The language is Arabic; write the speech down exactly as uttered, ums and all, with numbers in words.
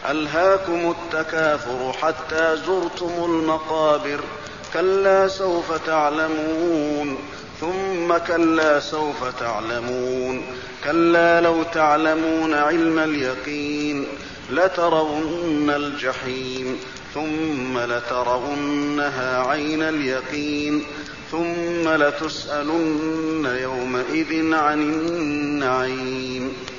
ألهاكم التكاثر حتى زرتم المقابر كلا سوف تعلمون ثم كلا سوف تعلمون كلا لو تعلمون علم اليقين لترون الجحيم ثم لترونها عين اليقين ثم لتسألن يومئذ عن النعيم